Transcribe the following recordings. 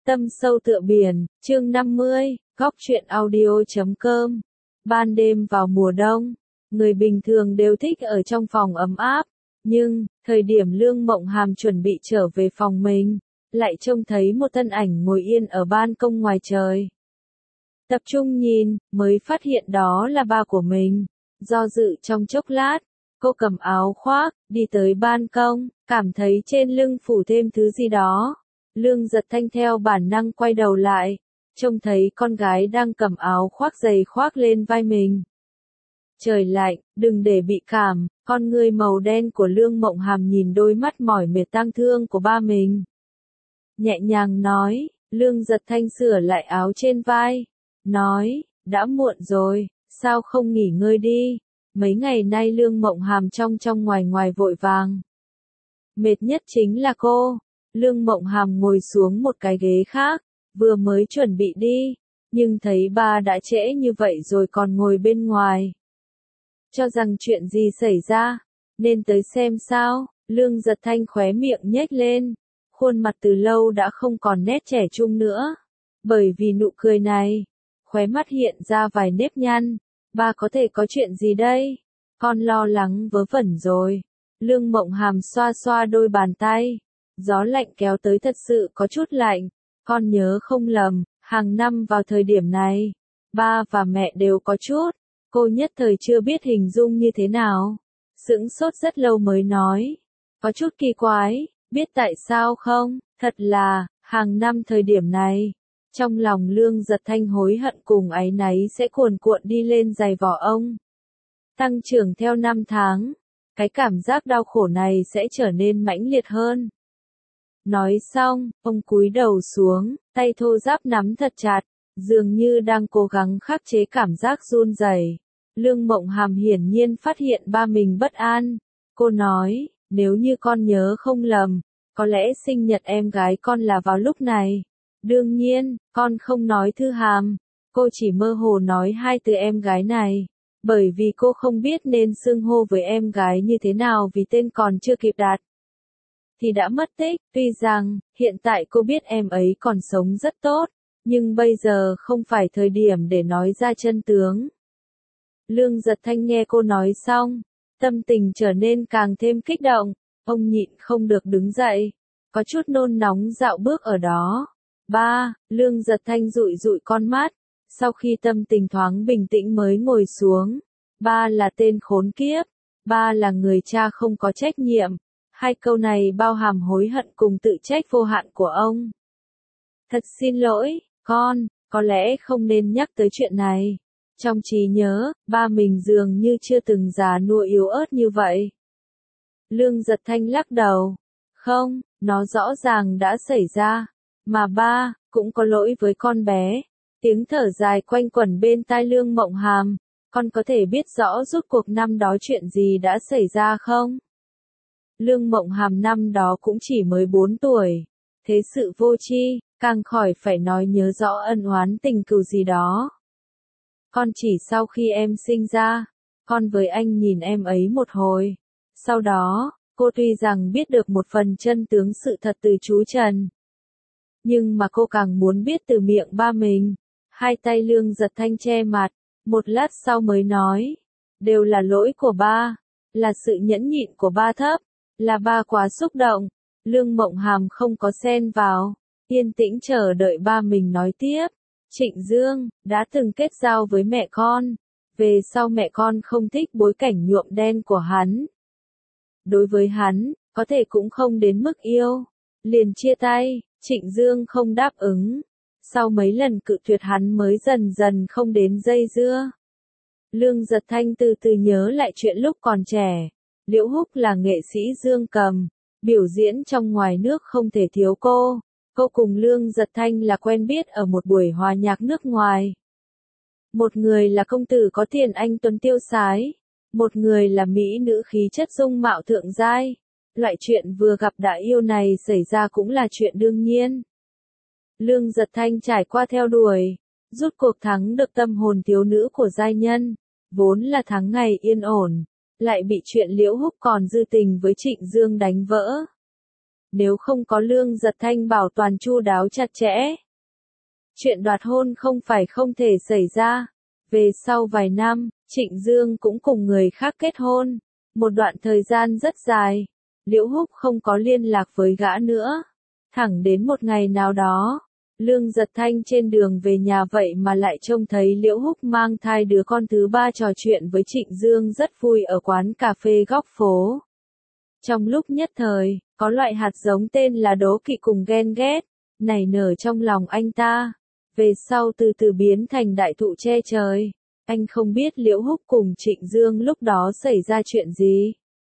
Tâm sâu tựa biển, chương 50, góc truyện audio.com. Ban đêm vào mùa đông, người bình thường đều thích ở trong phòng ấm áp, nhưng, thời điểm Lương Mộng Hàm chuẩn bị trở về phòng mình, lại trông thấy một thân ảnh ngồi yên ở ban công ngoài trời. Tập trung nhìn, mới phát hiện đó là ba của mình. Do dự trong chốc lát, cô cầm áo khoác, đi tới ban công, cảm thấy trên lưng phủ thêm thứ gì đó. Lương Giật Thanh theo bản năng quay đầu lại, trông thấy con gái đang cầm áo khoác dày khoác lên vai mình. Trời lạnh, đừng để bị cảm, con ngươi màu đen của Lương Mộng Hàm nhìn đôi mắt mỏi mệt tang thương của ba mình. Nhẹ nhàng nói, Lương Giật Thanh sửa lại áo trên vai, nói, đã muộn rồi, sao không nghỉ ngơi đi, mấy ngày nay Lương Mộng Hàm trong ngoài ngoài vội vàng. Mệt nhất chính là cô. Lương Mộng Hàm ngồi xuống một cái ghế khác, vừa mới chuẩn bị đi, nhưng thấy ba đã trễ như vậy rồi còn ngồi bên ngoài. Cho rằng chuyện gì xảy ra, nên tới xem sao. Lương Giật Thanh khóe miệng nhếch lên, khuôn mặt từ lâu đã không còn nét trẻ trung nữa. Bởi vì nụ cười này, khóe mắt hiện ra vài nếp nhăn. Ba có thể có chuyện gì đây? Con lo lắng vớ vẩn rồi. Lương Mộng Hàm xoa xoa đôi bàn tay. Gió lạnh kéo tới thật sự có chút lạnh. Con nhớ không lầm, hàng năm vào thời điểm này, ba và mẹ đều có chút. Cô nhất thời chưa biết hình dung như thế nào. Sững sốt rất lâu mới nói. Có chút kỳ quái, biết tại sao không? Thật là, hàng năm thời điểm này. Trong lòng Lương Giật Thanh hối hận cùng áy náy sẽ cuồn cuộn đi lên giày vò ông. Tăng trưởng theo năm tháng, cái cảm giác đau khổ này sẽ trở nên mãnh liệt hơn. Nói xong, ông cúi đầu xuống, tay thô ráp nắm thật chặt, dường như đang cố gắng khắc chế cảm giác run rẩy. Lương Mộng Hàm hiển nhiên phát hiện ba mình bất an. Cô nói, nếu như con nhớ không lầm, có lẽ sinh nhật em gái con là vào lúc này. Đương nhiên, con không nói Thư Hàm. Cô chỉ mơ hồ nói hai từ em gái này. Bởi vì cô không biết nên xưng hô với em gái như thế nào vì tên còn chưa kịp đặt. Thì đã mất tích, tuy rằng, hiện tại cô biết em ấy còn sống rất tốt, nhưng bây giờ không phải thời điểm để nói ra chân tướng. Lương Giật Thanh nghe cô nói xong, tâm tình trở nên càng thêm kích động, ông nhịn không được đứng dậy, có chút nôn nóng dạo bước ở đó. Ba, Lương Giật Thanh dụi dụi con mắt, sau khi tâm tình thoáng bình tĩnh mới ngồi xuống. Ba là tên khốn kiếp, ba là người cha không có trách nhiệm. Hai câu này bao hàm hối hận cùng tự trách vô hạn của ông. Thật xin lỗi, con, có lẽ không nên nhắc tới chuyện này. Trong trí nhớ, ba mình dường như chưa từng già nua yếu ớt như vậy. Lương Giật Thanh lắc đầu. Không, nó rõ ràng đã xảy ra. Mà ba, cũng có lỗi với con bé. Tiếng thở dài quanh quẩn bên tai Lương Mộng Hàm. Con có thể biết rõ rốt cuộc năm đó chuyện gì đã xảy ra không? Lương Mộng Hàm năm đó cũng chỉ mới 4 tuổi. Thế sự vô tri, càng khỏi phải nói nhớ rõ ân oán tình cừu gì đó. Con chỉ sau khi em sinh ra, con với anh nhìn em ấy một hồi. Sau đó, cô tuy rằng biết được một phần chân tướng sự thật từ chú Trần. Nhưng mà cô càng muốn biết từ miệng ba mình. Hai tay Lương Giật Thanh che mặt, một lát sau mới nói. Đều là lỗi của ba, là sự nhẫn nhịn của ba thấp, là ba quá xúc động. Lương Mộng Hàm không có xen vào, yên tĩnh chờ đợi ba mình nói tiếp. Trịnh Dương, đã từng kết giao với mẹ con. Về sau mẹ con không thích bối cảnh nhuộm đen của hắn. Đối với hắn, có thể cũng không đến mức yêu. Liền chia tay, Trịnh Dương không đáp ứng. Sau mấy lần cự tuyệt hắn mới dần dần không đến dây dưa. Lương Giật Thanh từ từ nhớ lại chuyện lúc còn trẻ. Liễu Húc là nghệ sĩ dương cầm, biểu diễn trong ngoài nước không thể thiếu cô. Cô cùng Lương Giật Thanh là quen biết ở một buổi hòa nhạc nước ngoài. Một người là công tử có tiền anh tuấn tiêu sái, một người là mỹ nữ khí chất dung mạo thượng giai. Loại chuyện vừa gặp đã yêu này xảy ra cũng là chuyện đương nhiên. Lương Giật Thanh trải qua theo đuổi, rút cuộc thắng được tâm hồn thiếu nữ của giai nhân, vốn là tháng ngày yên ổn, lại bị chuyện Liễu Húc còn dư tình với Trịnh Dương đánh vỡ. nếu không có Lương Giật Thanh bảo toàn chu đáo chặt chẽ. Chuyện đoạt hôn không phải không thể xảy ra. Về sau vài năm, Trịnh Dương cũng cùng người khác kết hôn. Một đoạn thời gian rất dài, Liễu Húc không có liên lạc với gã nữa. Thẳng đến một ngày nào đó, Lương Giật Thanh trên đường về nhà vậy mà lại trông thấy Liễu Húc mang thai đứa con thứ ba trò chuyện với Trịnh Dương rất vui ở quán cà phê góc phố. Trong lúc nhất thời, có loại hạt giống tên là đố kỵ cùng ghen ghét, nảy nở trong lòng anh ta. Về sau từ từ biến thành đại thụ che trời. Anh không biết Liễu Húc cùng Trịnh Dương lúc đó xảy ra chuyện gì.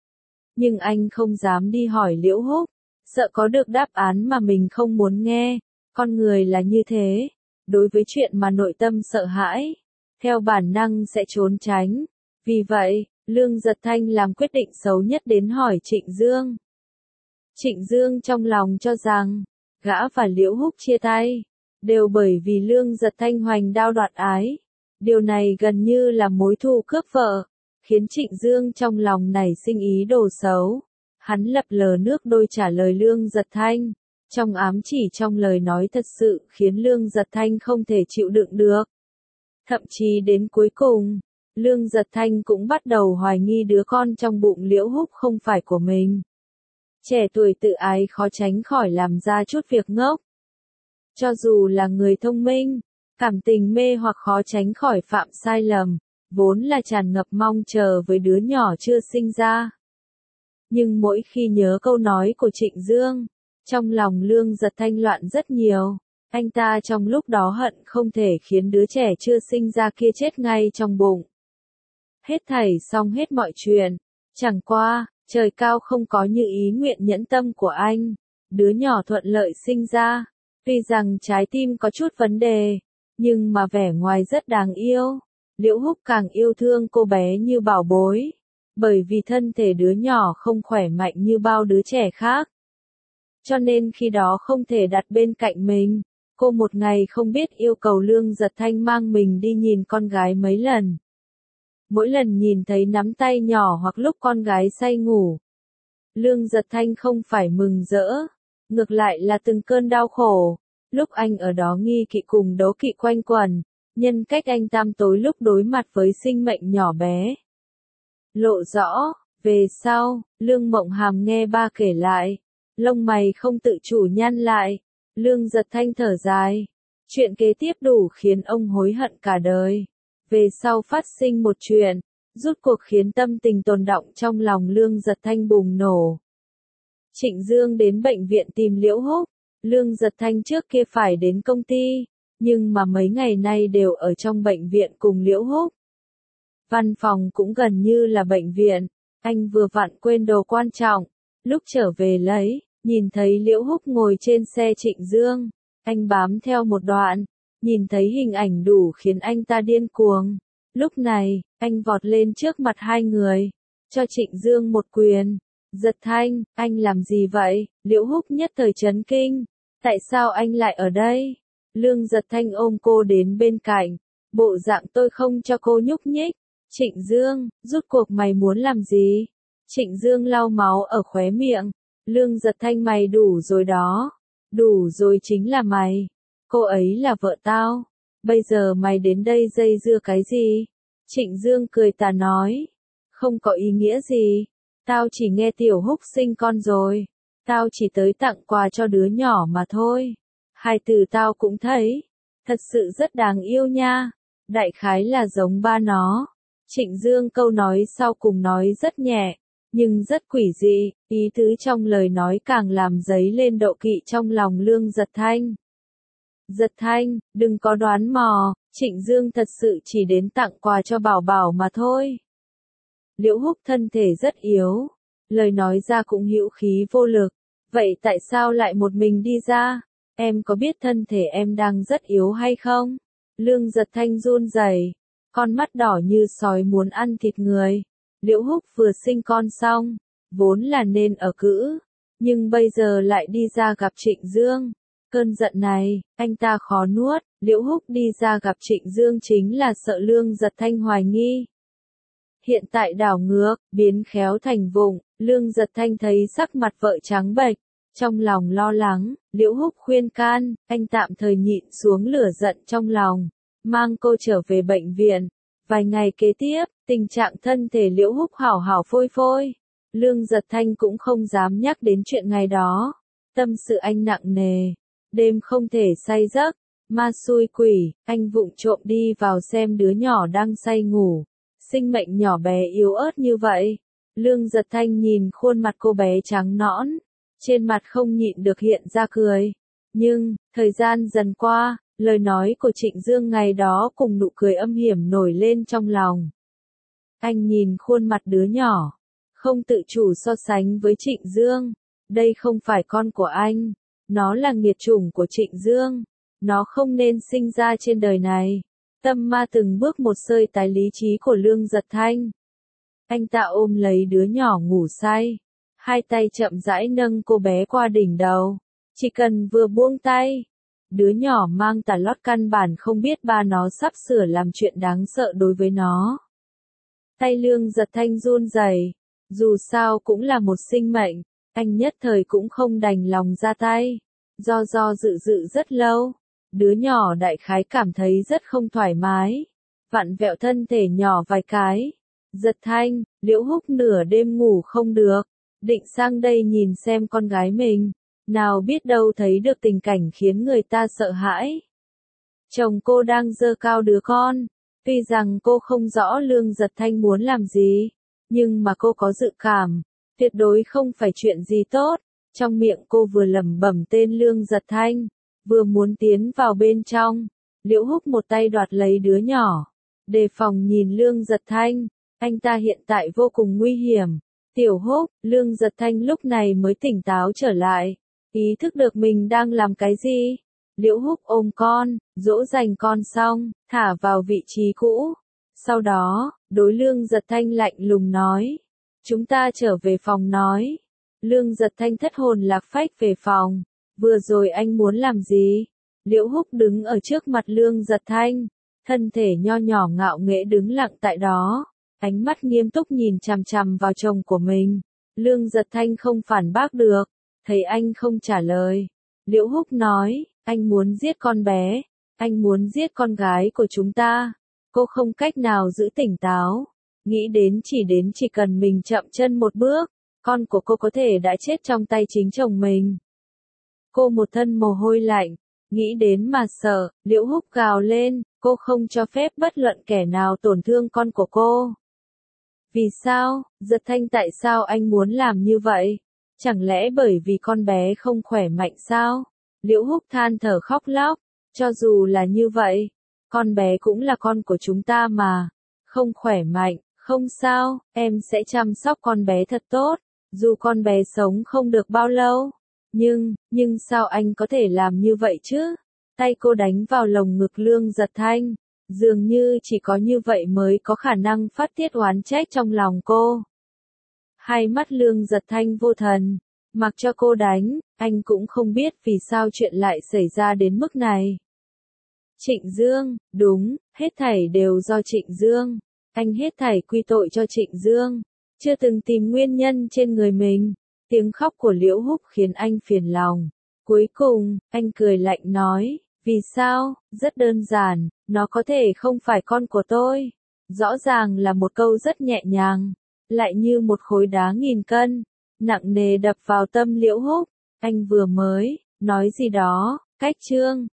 Nhưng anh không dám đi hỏi Liễu Húc, sợ có được đáp án mà mình không muốn nghe. Con người là như thế, đối với chuyện mà nội tâm sợ hãi, theo bản năng sẽ trốn tránh. Vì vậy, Lương Giật Thanh làm quyết định xấu nhất đến hỏi Trịnh Dương. Trịnh Dương trong lòng cho rằng, gã và Liễu Húc chia tay, đều bởi vì Lương Giật Thanh hoành đao đoạt ái. Điều này gần như là mối thù cướp vợ, khiến Trịnh Dương trong lòng nảy sinh ý đồ xấu. Hắn lập lờ nước đôi trả lời Lương Giật Thanh, trong ám chỉ trong lời nói thật sự khiến Lương Giật Thanh không thể chịu đựng được. Thậm chí đến cuối cùng, Lương Giật Thanh cũng bắt đầu hoài nghi đứa con trong bụng Liễu Húc không phải của mình. Trẻ tuổi tự ái khó tránh khỏi làm ra chút việc ngốc. Cho dù là người thông minh, cảm tình mê hoặc khó tránh khỏi phạm sai lầm, vốn là tràn ngập mong chờ với đứa nhỏ chưa sinh ra. Nhưng mỗi khi nhớ câu nói của Trịnh Dương, trong lòng Lương Giật Thanh loạn rất nhiều. Anh ta trong lúc đó hận không thể khiến đứa trẻ chưa sinh ra kia chết ngay trong bụng. Hết thảy xong hết mọi chuyện. Chẳng qua, trời cao không có như ý nguyện nhẫn tâm của anh. Đứa nhỏ thuận lợi sinh ra. Tuy rằng trái tim có chút vấn đề, nhưng mà vẻ ngoài rất đáng yêu. Liễu Húc càng yêu thương cô bé như bảo bối. Bởi vì thân thể đứa nhỏ không khỏe mạnh như bao đứa trẻ khác. Cho nên khi đó không thể đặt bên cạnh mình. Cô một ngày không biết yêu cầu Lương Giật Thanh mang mình đi nhìn con gái mấy lần. Mỗi lần nhìn thấy nắm tay nhỏ hoặc lúc con gái say ngủ. Lương Giật Thanh không phải mừng rỡ, ngược lại là từng cơn đau khổ. Lúc anh ở đó nghi kỵ cùng đố kỵ quanh quẩn, nhân cách anh tăm tối lúc đối mặt với sinh mệnh nhỏ bé. Lộ rõ, về sau, Lương Mộng Hàm nghe ba kể lại, lông mày không tự chủ nhăn lại. Lương Giật Thanh thở dài. Chuyện kế tiếp đủ khiến ông hối hận cả đời. Về sau phát sinh một chuyện, rút cuộc khiến tâm tình tồn đọng trong lòng Lương Giật Thanh bùng nổ. Trịnh Dương đến bệnh viện tìm Liễu Húc. Lương Giật Thanh trước kia phải đến công ty, nhưng mà mấy ngày nay đều ở trong bệnh viện cùng Liễu Húc. Văn phòng cũng gần như là bệnh viện, anh vừa vặn quên đồ quan trọng, lúc trở về lấy. Nhìn thấy Liễu Húc ngồi trên xe Trịnh Dương, anh bám theo một đoạn, nhìn thấy hình ảnh đủ khiến anh ta điên cuồng. Lúc này, anh vọt lên trước mặt hai người, cho Trịnh Dương một quyền. Giật Thanh, anh làm gì vậy? Liễu Húc nhất thời chấn kinh. Tại sao anh lại ở đây? Lương Giật Thanh ôm cô đến bên cạnh, bộ dạng tôi không cho cô nhúc nhích. Trịnh Dương, rút cuộc mày muốn làm gì? Trịnh Dương lau máu ở khóe miệng. Lương Giật Thanh mày đủ rồi đó. Đủ rồi chính là mày. Cô ấy là vợ tao. Bây giờ mày đến đây dây dưa cái gì? Trịnh Dương cười tà nói. Không có ý nghĩa gì. Tao chỉ nghe Tiểu Húc sinh con rồi. Tao chỉ tới tặng quà cho đứa nhỏ mà thôi. Hai từ tao cũng thấy. Thật sự rất đáng yêu nha. Đại khái là giống ba nó. Trịnh Dương câu nói sau cùng nói rất nhẹ, nhưng rất quỷ dị, ý tứ trong lời nói càng làm dấy lên độ kỵ trong lòng Lương Giật Thanh. Giật Thanh, đừng có đoán mò, Trịnh Dương thật sự chỉ đến tặng quà cho Bảo Bảo mà thôi. Liễu Húc thân thể rất yếu, lời nói ra cũng hữu khí vô lực, vậy tại sao lại một mình đi ra? Em có biết thân thể em đang rất yếu hay không? Lương Giật Thanh run rẩy, con mắt đỏ như sói muốn ăn thịt người. Liễu Húc vừa sinh con xong, vốn là nên ở cữ, nhưng bây giờ lại đi ra gặp Trịnh Dương. Cơn giận này, anh ta khó nuốt. Liễu Húc đi ra gặp Trịnh Dương chính là sợ Lương Giật Thanh hoài nghi. Hiện tại đảo ngược, biến khéo thành vụng, Lương Giật Thanh thấy sắc mặt vợ trắng bệch, Trong lòng lo lắng, Liễu Húc khuyên can, anh tạm thời nhịn xuống lửa giận trong lòng, mang cô trở về bệnh viện. Vài ngày kế tiếp, tình trạng thân thể Liễu Húc hảo hảo phôi phôi. Lương Giật Thanh cũng không dám nhắc đến chuyện ngày đó. Tâm sự anh nặng nề, đêm không thể say giấc. Ma xui quỷ, anh vụng trộm đi vào xem đứa nhỏ đang say ngủ. Sinh mệnh nhỏ bé yếu ớt như vậy. Lương Giật Thanh nhìn khuôn mặt cô bé trắng nõn, trên mặt không nhịn được hiện ra cười. Nhưng, thời gian dần qua, lời nói của Trịnh Dương ngày đó cùng nụ cười âm hiểm nổi lên trong lòng. Anh nhìn khuôn mặt đứa nhỏ, không tự chủ so sánh với Trịnh Dương. Đây không phải con của anh, nó là nghiệt chủng của Trịnh Dương. Nó không nên sinh ra trên đời này. Tâm ma từng bước một xơi tái lý trí của Lương Giật Thanh. Anh ta ôm lấy đứa nhỏ ngủ say. Hai tay chậm rãi nâng cô bé qua đỉnh đầu. Chỉ cần vừa buông tay, đứa nhỏ mang tà lót căn bản không biết ba nó sắp sửa làm chuyện đáng sợ đối với nó. Tay Lương Giật Thanh run rẩy, dù sao cũng là một sinh mệnh, anh nhất thời cũng không đành lòng ra tay. Do dự rất lâu, đứa nhỏ đại khái cảm thấy rất không thoải mái, vặn vẹo thân thể nhỏ vài cái. Giật Thanh, Liễu Húc nửa đêm ngủ không được, định sang đây nhìn xem con gái mình, nào biết đâu thấy được tình cảnh khiến người ta sợ hãi. Chồng cô đang giơ cao đứa con, tuy rằng cô không rõ Lương Giật Thanh muốn làm gì, nhưng mà cô có dự cảm, tuyệt đối không phải chuyện gì tốt. Trong miệng cô vừa lẩm bẩm tên Lương Giật Thanh, vừa muốn tiến vào bên trong. Liễu Húc một tay đoạt lấy đứa nhỏ, đề phòng nhìn Lương Giật Thanh, anh ta hiện tại vô cùng nguy hiểm. Tiểu Húc, Lương Giật Thanh lúc này mới tỉnh táo trở lại, ý thức được mình đang làm cái gì. Liễu Húc ôm con, dỗ dành con xong, thả vào vị trí cũ. Sau đó, đối Lương Giật Thanh lạnh lùng nói, chúng ta trở về phòng nói. Lương Giật Thanh thất hồn lạc phách về phòng. Vừa rồi anh muốn làm gì? Liễu Húc đứng ở trước mặt Lương Giật Thanh, thân thể nho nhỏ ngạo nghễ đứng lặng tại đó, ánh mắt nghiêm túc nhìn chằm chằm vào chồng của mình. Lương Giật Thanh không phản bác được, thấy anh không trả lời. Liễu Húc nói, anh muốn giết con bé, anh muốn giết con gái của chúng ta. Cô không cách nào giữ tỉnh táo, nghĩ đến chỉ cần mình chậm chân một bước, con của cô có thể đã chết trong tay chính chồng mình. Cô một thân mồ hôi lạnh, nghĩ đến mà sợ. Liễu Húc gào lên, cô không cho phép bất luận kẻ nào tổn thương con của cô. Vì sao? Giật Thanh, tại sao anh muốn làm như vậy? Chẳng lẽ bởi vì con bé không khỏe mạnh sao? Liễu Húc than thở khóc lóc, cho dù là như vậy, con bé cũng là con của chúng ta mà. Không khỏe mạnh, không sao, em sẽ chăm sóc con bé thật tốt, dù con bé sống không được bao lâu. Nhưng sao anh có thể làm như vậy chứ? Tay cô đánh vào lồng ngực Lương Giật Thanh, dường như chỉ có như vậy mới có khả năng phát tiết oán trách trong lòng cô. Hai mắt Lương Giật Thanh vô thần, mặc cho cô đánh, anh cũng không biết vì sao chuyện lại xảy ra đến mức này. Trịnh Dương, đúng, hết thảy đều do Trịnh Dương, anh hết thảy quy tội cho Trịnh Dương, chưa từng tìm nguyên nhân trên người mình. Tiếng khóc của Liễu Húc khiến anh phiền lòng. Cuối cùng, anh cười lạnh nói, vì sao? Rất đơn giản, nó có thể không phải con của tôi. Rõ ràng là một câu rất nhẹ nhàng, lại như một khối đá nghìn cân, nặng nề đập vào tâm Liễu Húc. Anh vừa mới nói gì đó, cách chương